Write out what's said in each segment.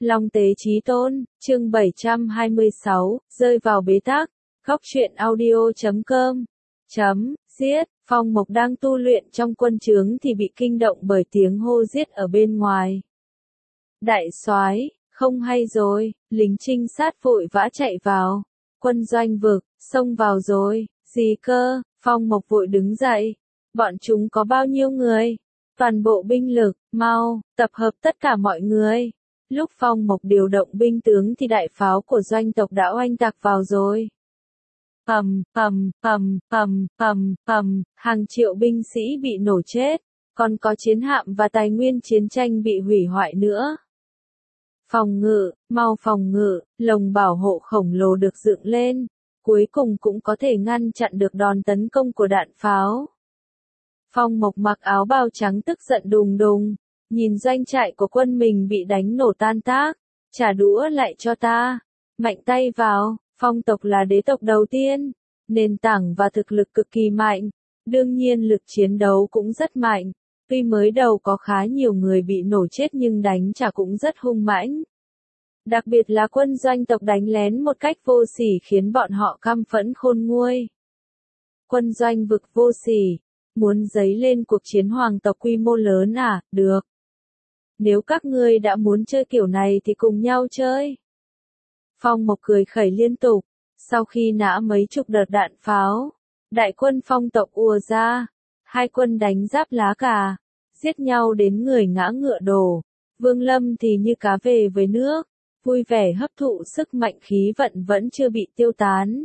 Long Tế Chí Tôn, chương 726, rơi vào bế tắc. Góc truyện audio.com. Giết, Phong Mộc đang tu luyện trong quân trướng thì bị kinh động bởi tiếng hô giết ở bên ngoài. Đại soái, không hay rồi, lính trinh sát vội vã chạy vào. Quân doanh vực, xông vào rồi, gì cơ? Phong Mộc vội đứng dậy. Bọn chúng có bao nhiêu người? Toàn bộ binh lực, mau, tập hợp tất cả mọi người. Lúc Phong Mộc điều động binh tướng thì đại pháo của doanh tộc đã oanh tạc vào rồi. Hàng triệu binh sĩ bị nổ chết, còn có chiến hạm và tài nguyên chiến tranh bị hủy hoại nữa. Phòng ngự, mau phòng ngự, lồng bảo hộ khổng lồ được dựng lên, cuối cùng cũng có thể ngăn chặn được đòn tấn công của đạn pháo. Phong Mộc mặc áo bào trắng tức giận đùng đùng, nhìn doanh trại của quân mình bị đánh nổ tan tác, trả đũa lại cho ta, mạnh tay vào. Phong tộc là đế tộc đầu tiên, nền tảng và thực lực cực kỳ mạnh, đương nhiên lực chiến đấu cũng rất mạnh, tuy mới đầu có khá nhiều người bị nổ chết nhưng đánh trả cũng rất hung mãnh. Đặc biệt là quân doanh tộc đánh lén một cách vô sỉ khiến bọn họ căm phẫn khôn nguôi. Quân doanh vực vô sỉ, muốn dấy lên cuộc chiến hoàng tộc quy mô lớn à, được. Nếu các ngươi đã muốn chơi kiểu này thì cùng nhau chơi. Phong Mộc cười khẩy liên tục, sau khi nã mấy chục đợt đạn pháo, đại quân Phong tộc ùa ra, hai quân đánh giáp lá cà, giết nhau đến người ngã ngựa đổ, Vương Lâm thì như cá về với nước, vui vẻ hấp thụ sức mạnh khí vận vẫn chưa bị tiêu tán.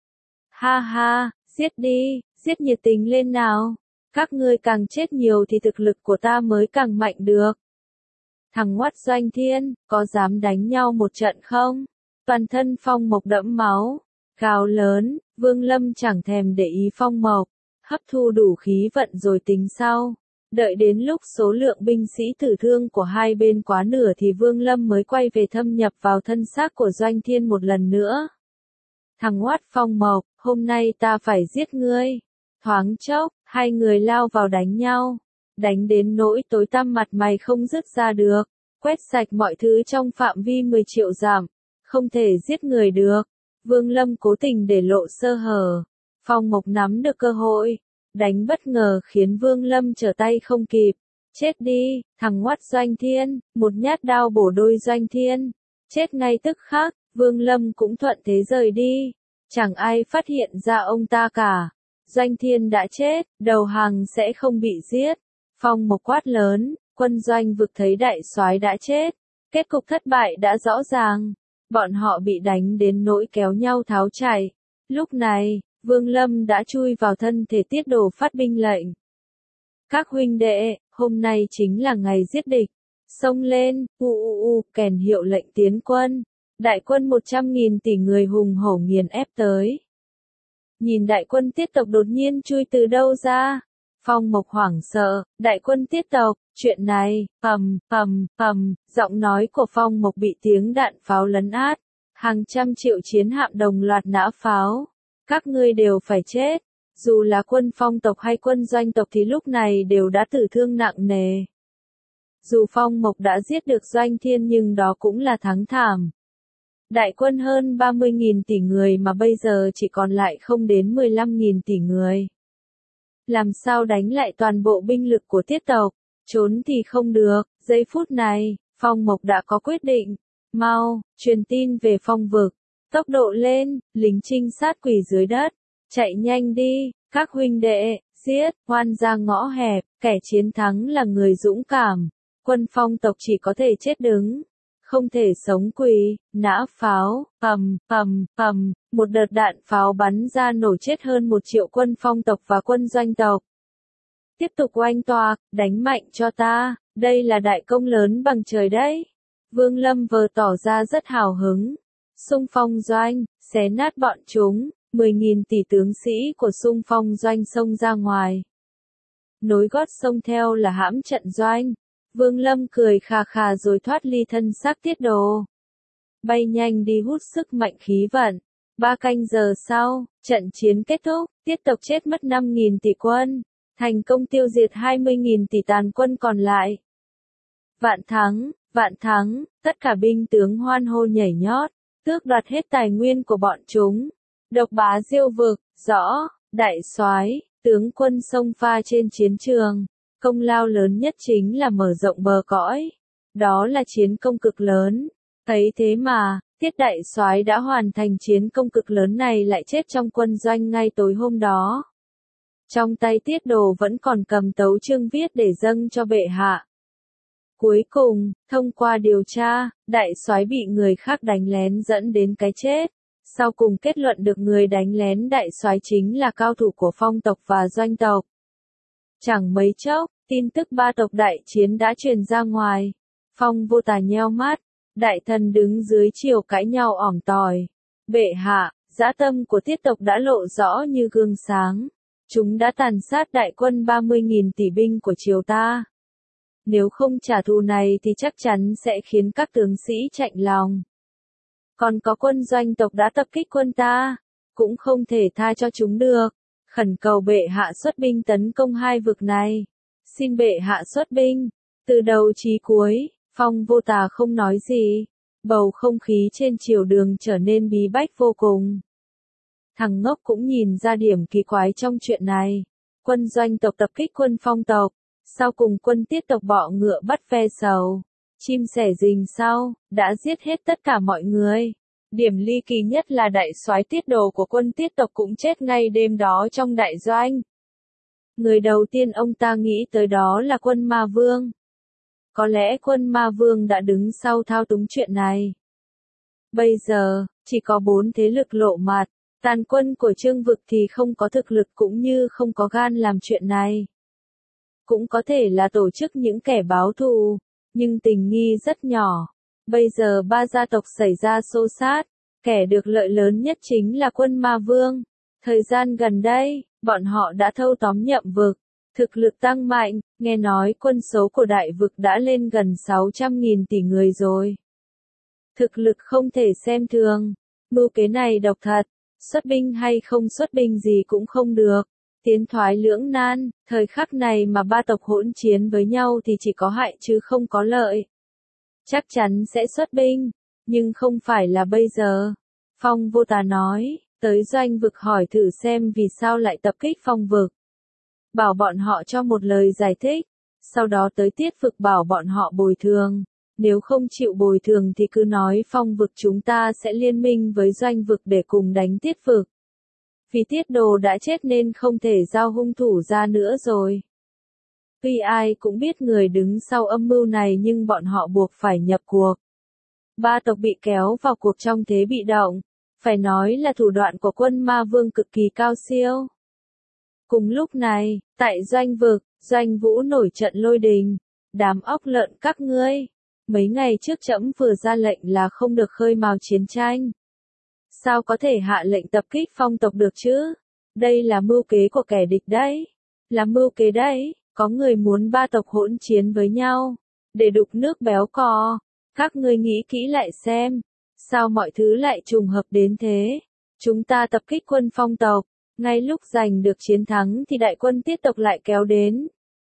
Ha ha, giết đi, giết nhiệt tình lên nào, các ngươi càng chết nhiều thì thực lực của ta mới càng mạnh được. Thằng ngoắt Doanh Thiên, có dám đánh nhau một trận không? Toàn thân Phong Mộc đẫm máu, gào lớn, Vương Lâm chẳng thèm để ý Phong Mộc, hấp thu đủ khí vận rồi tính sau. Đợi đến lúc số lượng binh sĩ tử thương của hai bên quá nửa thì Vương Lâm mới quay về thâm nhập vào thân xác của Doanh Thiên một lần nữa. Thằng ngoát Phong Mộc, hôm nay ta phải giết ngươi. Thoáng chốc, hai người lao vào đánh nhau, đánh đến nỗi tối tăm mặt mày không dứt ra được, quét sạch mọi thứ trong phạm vi 10 triệu dặm. Không thể giết người được. Vương Lâm cố tình để lộ sơ hở. Phong Mộc nắm được cơ hội, đánh bất ngờ khiến Vương Lâm trở tay không kịp. Chết đi, thằng ngoắt Doanh Thiên, một nhát đao bổ đôi Doanh Thiên. Chết ngay tức khắc, Vương Lâm cũng thuận thế rời đi. Chẳng ai phát hiện ra ông ta cả. Doanh Thiên đã chết, đầu hàng sẽ không bị giết. Phong Mộc quát lớn, quân doanh vực thấy đại soái đã chết. Kết cục thất bại đã rõ ràng. Bọn họ bị đánh đến nỗi kéo nhau tháo chạy. Lúc này, Vương Lâm đã chui vào thân thể Tiết Đồ phát binh lệnh. Các huynh đệ, hôm nay chính là ngày giết địch. Xông lên, kèn hiệu lệnh tiến quân. Đại quân 100.000 tỷ người hùng hổ nghiền ép tới. Nhìn đại quân Tiết tộc đột nhiên chui từ đâu ra. Phong Mộc hoảng sợ, đại quân Tiết tộc, chuyện này, giọng nói của Phong Mộc bị tiếng đạn pháo lấn át, hàng trăm triệu chiến hạm đồng loạt nã pháo, các ngươi đều phải chết, dù là quân Phong tộc hay quân doanh tộc thì lúc này đều đã tử thương nặng nề. Dù Phong Mộc đã giết được Doanh Thiên nhưng đó cũng là thắng thảm. Đại quân hơn 30.000 tỷ người mà bây giờ chỉ còn lại không đến 15.000 tỷ người. Làm sao đánh lại toàn bộ binh lực của Tiết tộc? Trốn thì không được. Giây phút này, Phong Mộc đã có quyết định. Mau, truyền tin về Phong vực. Tốc độ lên, lính trinh sát quỳ dưới đất. Chạy nhanh đi, các huynh đệ, giết, oan ra ngõ hẹp, kẻ chiến thắng là người dũng cảm. Quân Phong tộc chỉ có thể chết đứng. Không thể sống quỳ, nã pháo, một đợt đạn pháo bắn ra nổ chết hơn 1 triệu quân Phong tộc và quân doanh tộc. Tiếp tục oanh toạc, đánh mạnh cho ta, đây là đại công lớn bằng trời đấy. Vương Lâm vờ tỏ ra rất hào hứng. Xung phong doanh, xé nát bọn chúng, 10.000 tỷ tướng sĩ của xung phong doanh xông ra ngoài. Nối gót xông theo là hãm trận doanh. Vương Lâm cười khà khà rồi thoát ly thân xác Tiết Đồ. Bay nhanh đi hút sức mạnh khí vận. 3 canh giờ sau, trận chiến kết thúc, Tiết tộc chết mất 5.000 tỷ quân. Thành công tiêu diệt 20.000 tỷ tàn quân còn lại. Vạn thắng, Vạn thắng, tất cả binh tướng hoan hô nhảy nhót, tước đoạt hết tài nguyên của bọn chúng. Độc bá Diêu vực, rõ, đại soái, tướng quân xông pha trên chiến trường, công lao lớn nhất chính là mở rộng bờ cõi. Đó là chiến công cực lớn. Thấy thế mà, Tiết đại soái đã hoàn thành chiến công cực lớn này lại chết trong quân doanh ngay tối hôm đó. Trong tay Tiết Đồ vẫn còn cầm tấu chương viết để dâng cho bệ hạ. Cuối cùng, thông qua điều tra, đại soái bị người khác đánh lén dẫn đến cái chết. Sau cùng kết luận được người đánh lén đại soái chính là cao thủ của Phong tộc và Doanh tộc. Chẳng mấy chốc, tin tức ba tộc đại chiến đã truyền ra ngoài. Phong Vô Tà nheo mắt, đại thần đứng dưới chiều cãi nhau ỏm tỏi. Bệ hạ, dã tâm của Tiết tộc đã lộ rõ như gương sáng. Chúng đã tàn sát đại quân 30.000 tỷ binh của triều ta. Nếu không trả thù này thì chắc chắn sẽ khiến các tướng sĩ chạnh lòng. Còn có quân Doanh tộc đã tập kích quân ta, cũng không thể tha cho chúng được. Khẩn cầu bệ hạ xuất binh tấn công hai vực này. Xin bệ hạ xuất binh. Từ đầu chí cuối, Phong Vô Tà không nói gì. Bầu không khí trên triều đường trở nên bí bách vô cùng. Thằng ngốc cũng nhìn ra điểm kỳ quái trong chuyện này. Quân Doanh tộc tập kích quân Phong tộc. Sau cùng quân Tiết tộc bọ ngựa bắt ve sầu. Chim sẻ rình sau, đã giết hết tất cả mọi người. Điểm ly kỳ nhất là đại soái Tiết Đồ của quân Tiết tộc cũng chết ngay đêm đó trong đại doanh. Người đầu tiên ông ta nghĩ tới đó là quân Ma Vương. Có lẽ quân Ma Vương đã đứng sau thao túng chuyện này. Bây giờ, chỉ có 4 thế lực lộ mặt. Tàn quân của Chương vực thì không có thực lực cũng như không có gan làm chuyện này. Cũng có thể là tổ chức những kẻ báo thù, nhưng tình nghi rất nhỏ. Bây giờ ba gia tộc xảy ra xô xát, kẻ được lợi lớn nhất chính là quân Ma Vương. Thời gian gần đây, bọn họ đã thâu tóm Nhậm vực, thực lực tăng mạnh, nghe nói quân số của đại vực đã lên gần 600.000 tỷ người rồi. Thực lực không thể xem thường, mưu kế này độc thật, xuất binh hay không xuất binh gì cũng không được. Tiến thoái lưỡng nan, thời khắc này mà ba tộc hỗn chiến với nhau thì chỉ có hại chứ không có lợi. Chắc chắn sẽ xuất binh, nhưng không phải là bây giờ. Phong Vô Tà nói, tới Doanh vực hỏi thử xem vì sao lại tập kích Phong vực. Bảo bọn họ cho một lời giải thích, sau đó tới Tiết vực bảo bọn họ bồi thường. Nếu không chịu bồi thường thì cứ nói Phong vực chúng ta sẽ liên minh với Doanh vực để cùng đánh Tiết vực. Vì Tiết Đồ đã chết nên không thể giao hung thủ ra nữa rồi. Tuy ai cũng biết người đứng sau âm mưu này nhưng bọn họ buộc phải nhập cuộc. Ba tộc bị kéo vào cuộc trong thế bị động. Phải nói là thủ đoạn của quân Ma Vương cực kỳ cao siêu. Cùng lúc này, tại Doanh vực, Doanh Vũ nổi trận lôi đình. Đám óc lợn các ngươi. Mấy ngày trước trẫm vừa ra lệnh là không được khơi mào chiến tranh. Sao có thể hạ lệnh tập kích Phong tộc được chứ? Đây là mưu kế của kẻ địch đấy. Là mưu kế đấy, có người muốn ba tộc hỗn chiến với nhau. Để đục nước béo cò. Các ngươi nghĩ kỹ lại xem. Sao mọi thứ lại trùng hợp đến thế? Chúng ta tập kích quân Phong tộc. Ngay lúc giành được chiến thắng thì đại quân Tiết tộc lại kéo đến.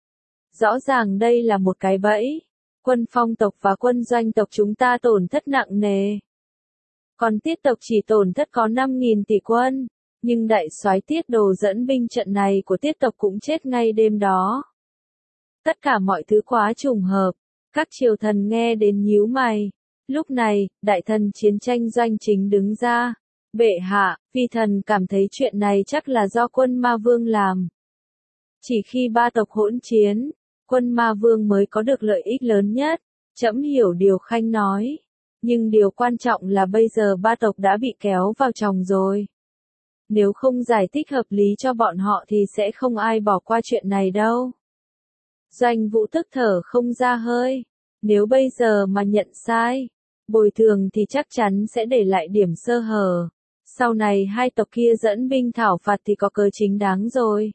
Rõ ràng đây là một cái bẫy. Quân Phong tộc và quân Doanh tộc chúng ta tổn thất nặng nề. Còn Tiết tộc chỉ tổn thất có 5.000 tỷ quân, nhưng đại soái Tiết Đồ dẫn binh trận này của Tiết tộc cũng chết ngay đêm đó. Tất cả mọi thứ quá trùng hợp, các triều thần nghe đến nhíu mày. Lúc này, đại thần chiến tranh Doanh Chính đứng ra. Bệ hạ, vi thần cảm thấy chuyện này chắc là do quân Ma Vương làm. Chỉ khi ba tộc hỗn chiến, quân Ma Vương mới có được lợi ích lớn nhất. Trẫm hiểu điều Khanh nói. Nhưng điều quan trọng là bây giờ ba tộc đã bị kéo vào chòng rồi. Nếu không giải thích hợp lý cho bọn họ thì sẽ không ai bỏ qua chuyện này đâu. Doanh Vũ tức thở không ra hơi. Nếu bây giờ mà nhận sai, bồi thường thì chắc chắn sẽ để lại điểm sơ hở. Sau này hai tộc kia dẫn binh thảo phạt thì có cớ chính đáng rồi.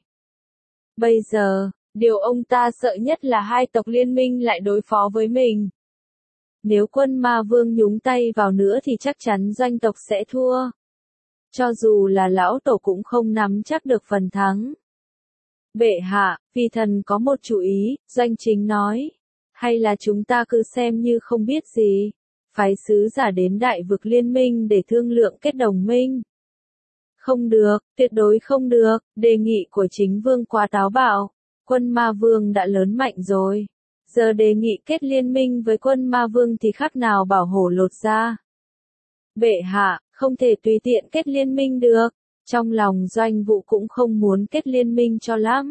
Bây giờ, điều ông ta sợ nhất là hai tộc liên minh lại đối phó với mình. Nếu quân Ma Vương nhúng tay vào nữa thì chắc chắn Doanh tộc sẽ thua. Cho dù là lão tổ cũng không nắm chắc được phần thắng. Bệ hạ, vi thần có một chủ ý, Doanh Chính nói. Hay là chúng ta cứ xem như không biết gì, phái sứ giả đến Đại vực liên minh để thương lượng kết đồng minh? Không được, tuyệt đối không được, đề nghị của chính vương quá táo bạo, quân ma vương đã lớn mạnh rồi. Giờ đề nghị kết liên minh với quân ma vương thì khác nào bảo hổ lột da. Bệ hạ, không thể tùy tiện kết liên minh được, trong lòng Doanh Vũ cũng không muốn kết liên minh cho lắm.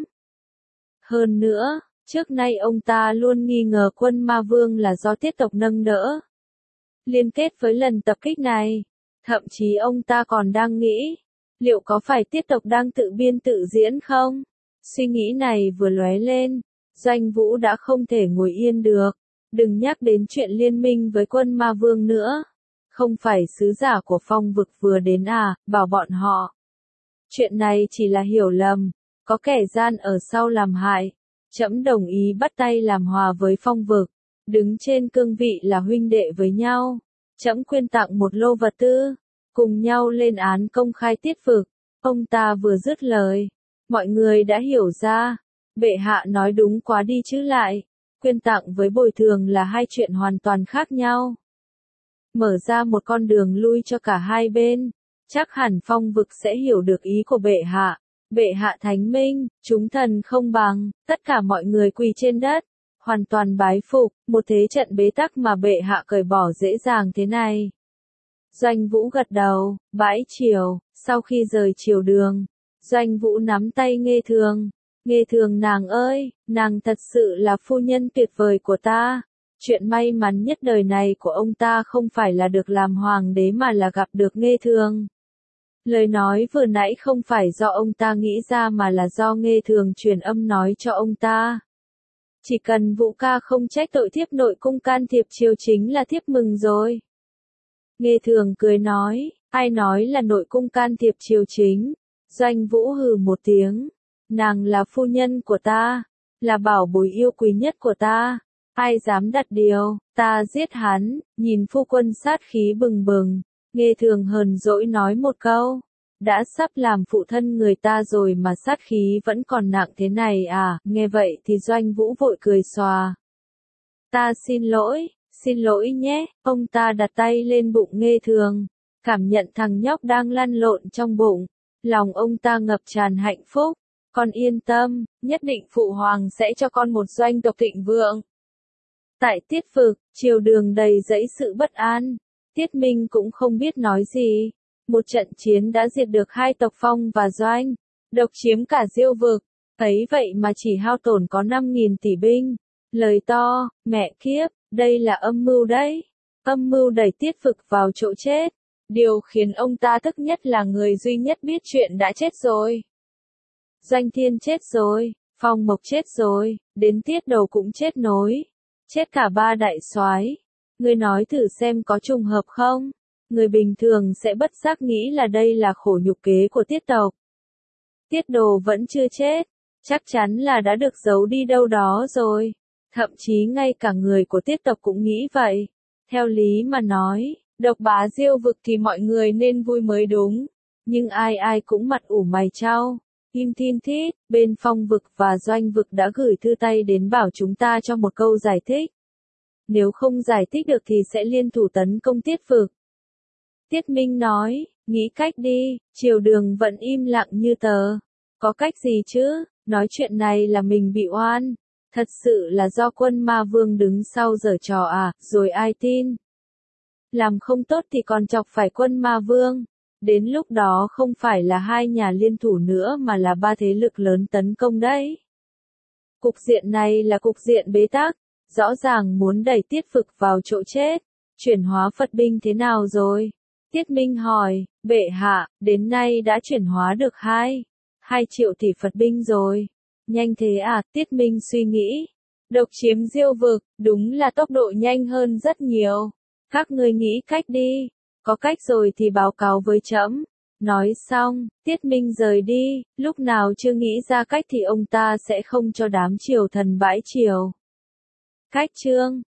Hơn nữa, trước nay ông ta luôn nghi ngờ quân ma vương là do tiết tộc nâng đỡ. Liên kết với lần tập kích này, thậm chí ông ta còn đang nghĩ, liệu có phải tiết tộc đang tự biên tự diễn không? Suy nghĩ này vừa lóe lên, Doanh Vũ đã không thể ngồi yên được, đừng nhắc đến chuyện liên minh với quân ma vương nữa. Không phải sứ giả của phong vực vừa đến à, bảo bọn họ. Chuyện này chỉ là hiểu lầm, có kẻ gian ở sau làm hại. Trẫm đồng ý bắt tay làm hòa với phong vực, đứng trên cương vị là huynh đệ với nhau. Trẫm quyên tặng một lô vật tư, cùng nhau lên án công khai tiết vực. Ông ta vừa dứt lời, mọi người đã hiểu ra. Bệ hạ nói đúng quá đi chứ lại. Quyên tặng với bồi thường là hai chuyện hoàn toàn khác nhau. Mở ra một con đường lui cho cả hai bên, chắc hẳn phong vực sẽ hiểu được ý của bệ hạ. Bệ hạ thánh minh, chúng thần không bằng, tất cả mọi người quỳ trên đất, hoàn toàn bái phục, một thế trận bế tắc mà bệ hạ cởi bỏ dễ dàng thế này. Doanh Vũ gật đầu, bãi triều, sau khi rời triều đường, Doanh Vũ nắm tay Nghê Thường. Nghê Thường nàng ơi, nàng thật sự là phu nhân tuyệt vời của ta. Chuyện may mắn nhất đời này của ông ta không phải là được làm hoàng đế mà là gặp được Nghê Thường. Lời nói vừa nãy không phải do ông ta nghĩ ra mà là do Nghê Thường truyền âm nói cho ông ta. Chỉ cần Vũ ca không trách tội thiếp nội cung can thiệp triều chính là thiếp mừng rồi. Nghê Thường cười nói, ai nói là nội cung can thiệp triều chính? Doanh Vũ hừ một tiếng, nàng là phu nhân của ta, là bảo bối yêu quý nhất của ta. Ai dám đặt điều, ta giết hắn, nhìn phu quân sát khí bừng bừng. Nghê Thường hờn dỗi nói một câu, đã sắp làm phụ thân người ta rồi mà sát khí vẫn còn nặng thế này à, nghe vậy thì Doanh Vũ vội cười xòa. Ta xin lỗi nhé, ông ta đặt tay lên bụng Nghê Thường, cảm nhận thằng nhóc đang lăn lộn trong bụng, lòng ông ta ngập tràn hạnh phúc, con yên tâm, nhất định phụ hoàng sẽ cho con một doanh tộc thịnh vượng. Tại Tiết vực, triều đường đầy dẫy sự bất an. Tiết Minh cũng không biết nói gì. Một trận chiến đã diệt được hai tộc Phong và Doanh, độc chiếm cả Diêu vực. Ấy vậy mà chỉ hao tổn có 5.000 tỷ binh. Lời to, mẹ kiếp, đây là âm mưu đấy. Âm mưu đẩy Tiết vực vào chỗ chết. Điều khiến ông ta tức nhất là người duy nhất biết chuyện đã chết rồi. Doanh Thiên chết rồi, Phong Mộc chết rồi, đến Tiết Đầu cũng chết nối. Chết cả ba đại soái. Ngươi nói thử xem có trùng hợp không? Người bình thường sẽ bất giác nghĩ là đây là khổ nhục kế của Tiết tộc. Tiết Đồ vẫn chưa chết, chắc chắn là đã được giấu đi đâu đó rồi. Thậm chí ngay cả người của Tiết tộc cũng nghĩ vậy. Theo lý mà nói, độc bá Diêu vực thì mọi người nên vui mới đúng. Nhưng ai ai cũng mặt ủ mày chau. Im Thiên Thít, bên Phong vực và Doanh vực đã gửi thư tay đến bảo chúng ta cho một câu giải thích. Nếu không giải thích được thì sẽ liên thủ tấn công Tiết vực. Tiết Minh nói, nghĩ cách đi, triều đường vẫn im lặng như tờ. Có cách gì chứ, nói chuyện này là mình bị oan. Thật sự là do quân ma vương đứng sau giở trò à, rồi ai tin. Làm không tốt thì còn chọc phải quân ma vương. Đến lúc đó không phải là hai nhà liên thủ nữa mà là ba thế lực lớn tấn công đấy. Cục diện này là cục diện bế tắc, rõ ràng muốn đẩy Tiết vực vào chỗ chết. Chuyển hóa Phật binh thế nào rồi? Tiết Minh hỏi, bệ hạ, đến nay đã chuyển hóa được 2 triệu tỷ Phật binh rồi. Nhanh thế à? Tiết Minh suy nghĩ. Độc chiếm Diêu vực, đúng là tốc độ nhanh hơn rất nhiều. Các ngươi nghĩ cách đi. Có cách rồi thì báo cáo với trẫm. Nói xong, Tiết Minh rời đi, lúc nào chưa nghĩ ra cách thì ông ta sẽ không cho đám triều thần bãi triều. Cách chương